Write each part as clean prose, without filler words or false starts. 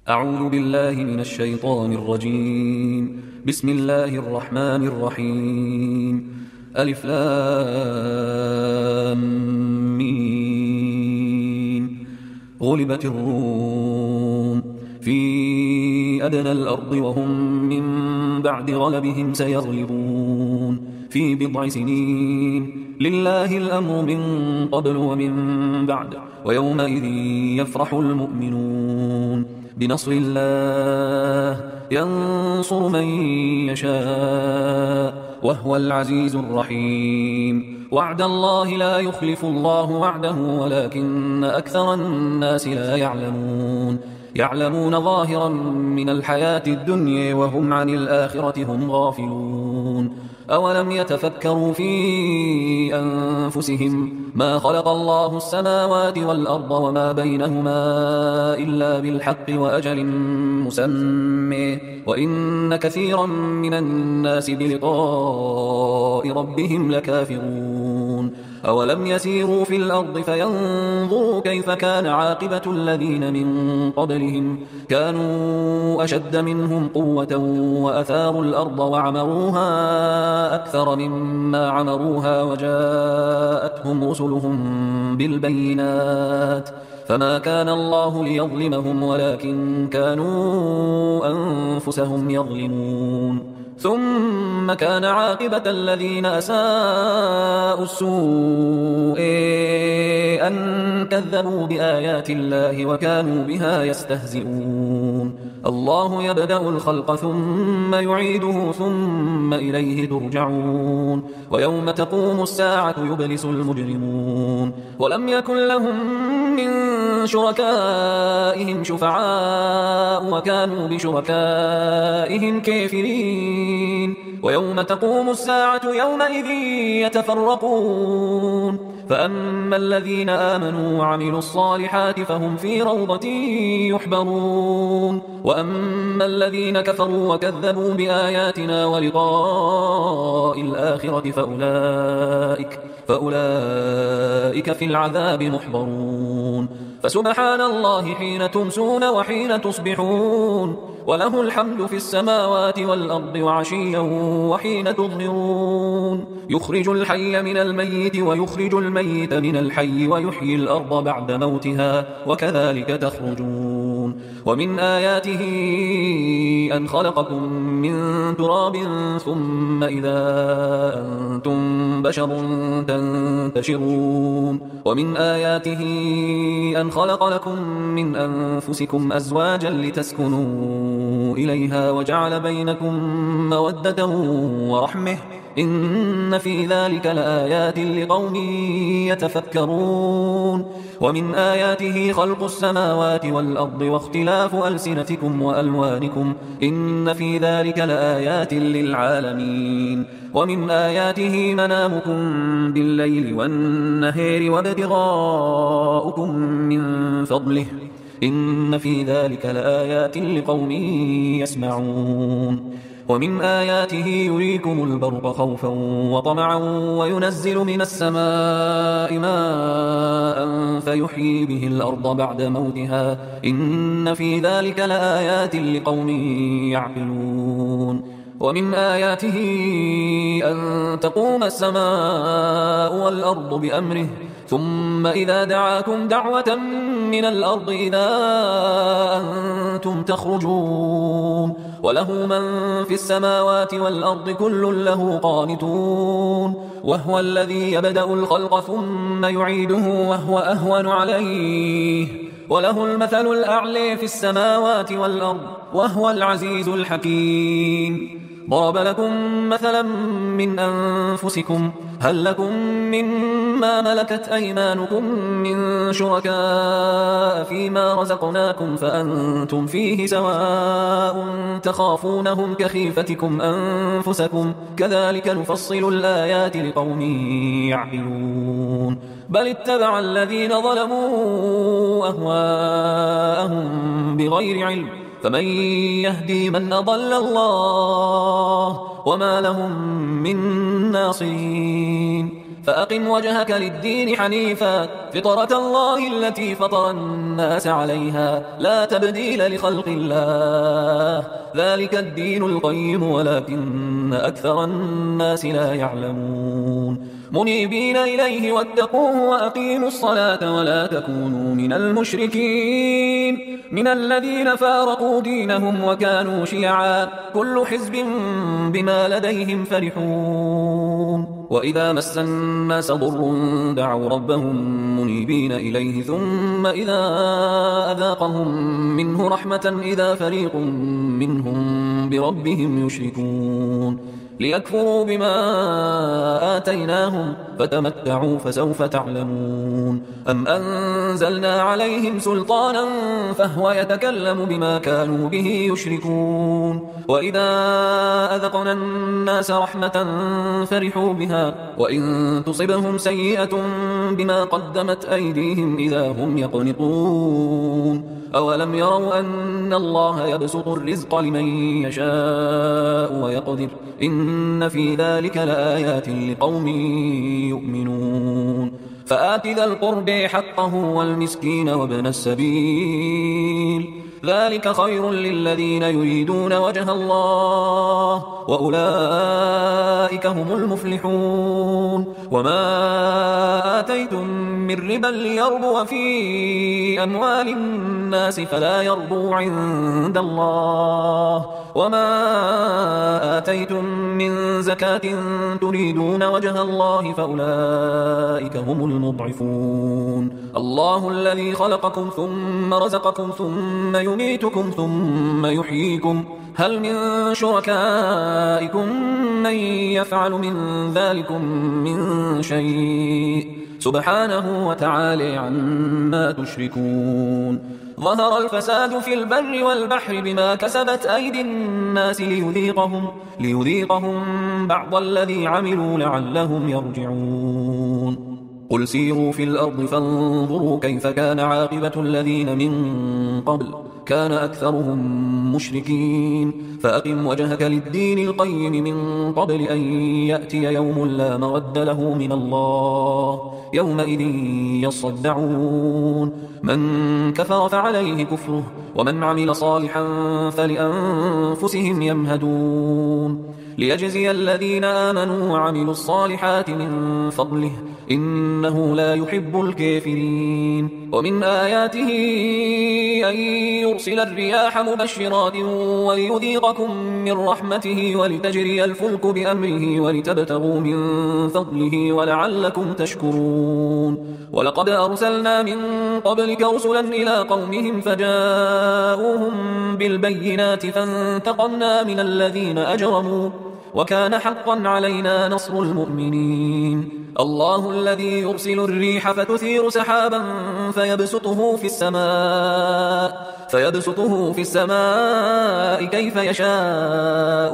أعوذ بالله من الشيطان الرجيم. بسم الله الرحمن الرحيم. ألف لام ميم. غلبت الروم في أدنى الأرض وهم من بعد غلبهم سيغلبون في بضع سنين. لله الأمر من قبل ومن بعد ويومئذ يفرح المؤمنون بنصر الله ينصر من يشاء وهو العزيز الرحيم. وعد الله لا يخلف الله وعده ولكن أكثر الناس لا يعلمون ظاهرا من الحياة الدنيا وهم عن الآخرة هم غافلون. أولم يتفكروا في أنفسهم ما خلق الله السماوات والأرض وما بينهما إلا بالحق وأجل مسمى وإن كثيرا من الناس بلقاء ربهم لكافرون. أولم يسيروا في الأرض فينظروا كيف كان عاقبة الذين من قبلهم كانوا أشد منهم قوة وأثاروا الأرض وعمروها أكثر مما عمروها وجاءتهم رسلهم بالبينات فما كان الله ليظلمهم ولكن كانوا أنفسهم يظلمون. ثم كان عاقبة الذين أساءوا السوء أن كذبوا بآيات الله وكانوا بها يستهزئون. الله يبدأ الخلق ثم يعيده ثم إليه ترجعون. ويوم تقوم الساعة يبلس المجرمون ولم يكن لهم من شركائهم شفعاء وكانوا بشركائهم كافرين. ويوم تقوم الساعة يومئذ يتفرقون فأما الذين آمنوا وعملوا الصالحات فهم في روضة يحبرون وأما الذين كفروا وكذبوا بآياتنا ولقاء الآخرة فأولئك في العذاب محضرون. فسبحان الله حين تمسون وحين تصبحون وله الحمد في السماوات والأرض وعشيا وحين تظهرون. يخرج الحي من الميت ويخرج الميت من الحي ويحيي الأرض بعد موتها وكذلك تخرجون. ومن آياته أن خلقكم من تراب ثم إذا أنتم بشر تنتشرون. ومن آياته أن خلق لكم من أنفسكم أزواجا لتسكنوا إليها وجعل بينكم مودة ورحمة إن في ذلك لآيات لقوم يتفكرون. ومن آياته خلق السماوات والأرض واختلاف ألسنتكم وألوانكم إن في ذلك لآيات للعالمين. ومن آياته منامكم بالليل والنهار وابتغاؤكم من فضله إن في ذلك لآيات لقوم يسمعون. ومن آياته يريكم البرق خوفا وطمعا وينزل من السماء ماء فيحيي به الأرض بعد موتها إن في ذلك لآيات لقوم يعقلون. ومن آياته أن تقوم السماء والأرض بأمره ثم إذا دعاكم دعوة من الأرض إذا أنتم تخرجون. وله من في السماوات والأرض كل له قانتون وهو الذي يبدأ الخلق ثم يعيده وهو أهون عليه وله المثل الأعلى في السماوات والأرض وهو العزيز الحكيم. ضرب لكم مثلا من أنفسكم هل لكم مما ملكت أيمانكم من شركاء فيما رزقناكم فأنتم فيه سواء تخافونهم كخيفتكم أنفسكم كذلك نفصل الآيات لقوم يعقلون. بل اتبع الذين ظلموا أهواءهم بغير علم فمن يهدي من أضل الله وما لهم من ناصرين. فأقم وجهك للدين حنيفا فطرة الله التي فطر الناس عليها لا تبديل لخلق الله ذلك الدين القيم ولكن أكثر الناس لا يعلمون منيبين إليه واتقوه وأقيموا الصلاة ولا تكونوا من المشركين من الذين فارقوا دينهم وكانوا شيعا كل حزب بما لديهم فرحون وإذا مس الناس ضر دعوا ربهم منيبين إليه ثم إذا أذاقهم منه رحمة إذا فريق منهم بربهم يشركون ليكفروا بما آتيناهم فتمتعوا فسوف تعلمون أم أنزلنا عليهم سلطانا فهو يتكلم بما كانوا به يشركون وإذا أذقنا الناس رحمة فرحوا بها وإن تصبهم سيئة بما قدمت أيديهم إذا هم يقنطون أولم يروا أن الله يبسط الرزق لمن يشاء ويقدر إن في ذلك لآيات لقوم يؤمنون فآت ذا القرب حقه والمسكين وابن السبيل ذلك خير للذين يريدون وجه الله وأولئك هم المفلحون وما آتيتم من ربا ليربو في أموال الناس فلا يربو عند الله وما آتيتم من زكاة تريدون وجه الله فأولئك هم المضعفون الله الذي خلقكم ثم رزقكم ثم يميتكم ثم يحييكم هل من شركائكم من يفعل من ذلكم من شيء سبحانه وتعالى عما تشركون ظهر الفساد في البر والبحر بما كسبت أيدي الناس ليذيقهم بعض الذي عملوا لعلهم يرجعون قل سيروا في الأرض فانظروا كيف كان عاقبة الذين من قبل كان أكثرهم مشركين فأقم وجهك للدين القيم من قبل أن يأتي يوم لا مرد له من الله يومئذ يصدعون من كفر فعليه كفره ومن عمل صالحا فلأنفسهم يمهدون ليجزي الذين آمنوا وعملوا الصالحات من فضله إنه لا يحب الكافرين ومن آياته أن يرسل الرياح مبشرات وليذيقكم من رحمته ولتجري الفلك بأمره ولتبتغوا من فضله ولعلكم تشكرون ولقد أرسلنا من قبلك رسلا إلى قومهم فجاءوهم بالبينات فانتقمنا من الذين أجرموا وكان حقا علينا نصر المؤمنين الله الذي يرسل الريح فتثير سحابا فيبسطه في السماء كيف يشاء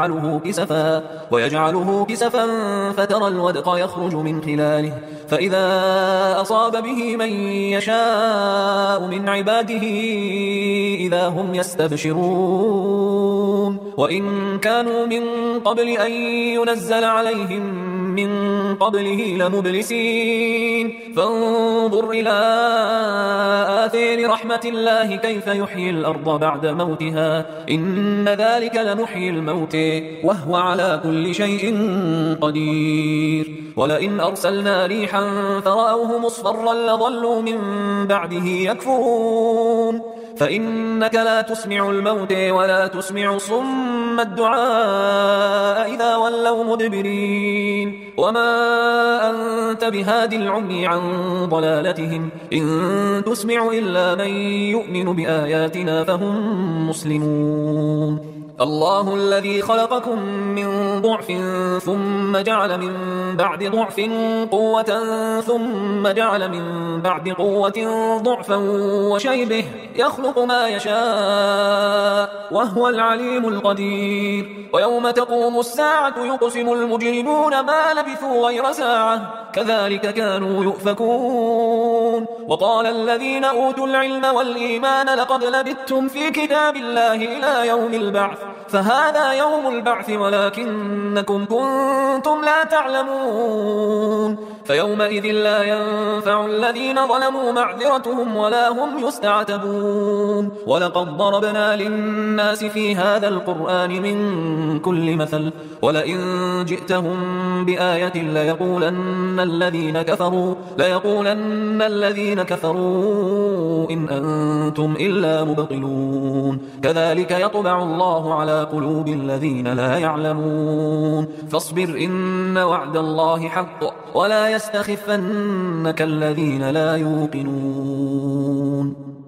ويجعله كسفا فترى الودق يخرج من خلاله فإذا أصاب به من يشاء من عباده إذا هم يستبشرون وإن كانوا من قبل أن ينزل عليهم من قبله لمبلسين فانظر إلى آثار رحمة الله كيف يحيي الأرض بعد موتها إن ذلك لمحيي الموت وهو على كل شيء قدير ولئن أرسلنا ريحا فرأوه مصفرا لظلوا من بعده يكفرون فإنك لا تسمع الموت ولا تسمع صم الدعاء إذا ولوا مدبرين وما أنت بهاد العمي عن ضلالتهم إن تسمع إلا من يؤمن بآياتنا فهم مسلمون الله الذي خلقكم من ضعف ثم جعل من بعد ضعف قوة ثم جعل من بعد قوة ضعفا وشيبه يخلق ما يشاء وهو العليم القدير ويوم تقوم الساعة يقسم المجرمون ما لبثوا غير ساعة كذلك كانوا يؤفكون. وقال الذين أوتوا العلم والإيمان لقد لبثتم في كتاب الله إلى يوم البعث فهذا يوم البعث ولكنكم كنتم لا تعلمون. فيومئذ لا ينفع الذين ظلموا معذرتهم ولا هم يستعتبون. ولقد ضربنا للناس في هذا القرآن من كل مثل ولئن جئتهم بآية ليقولن الذين كفروا إن أنتم إلا مبطلون. كذلك يطبع الله على قلوب الذين لا يعلمون. فاصبر إن وعد الله حق ولا يستخفنك الذين لا يوقنون.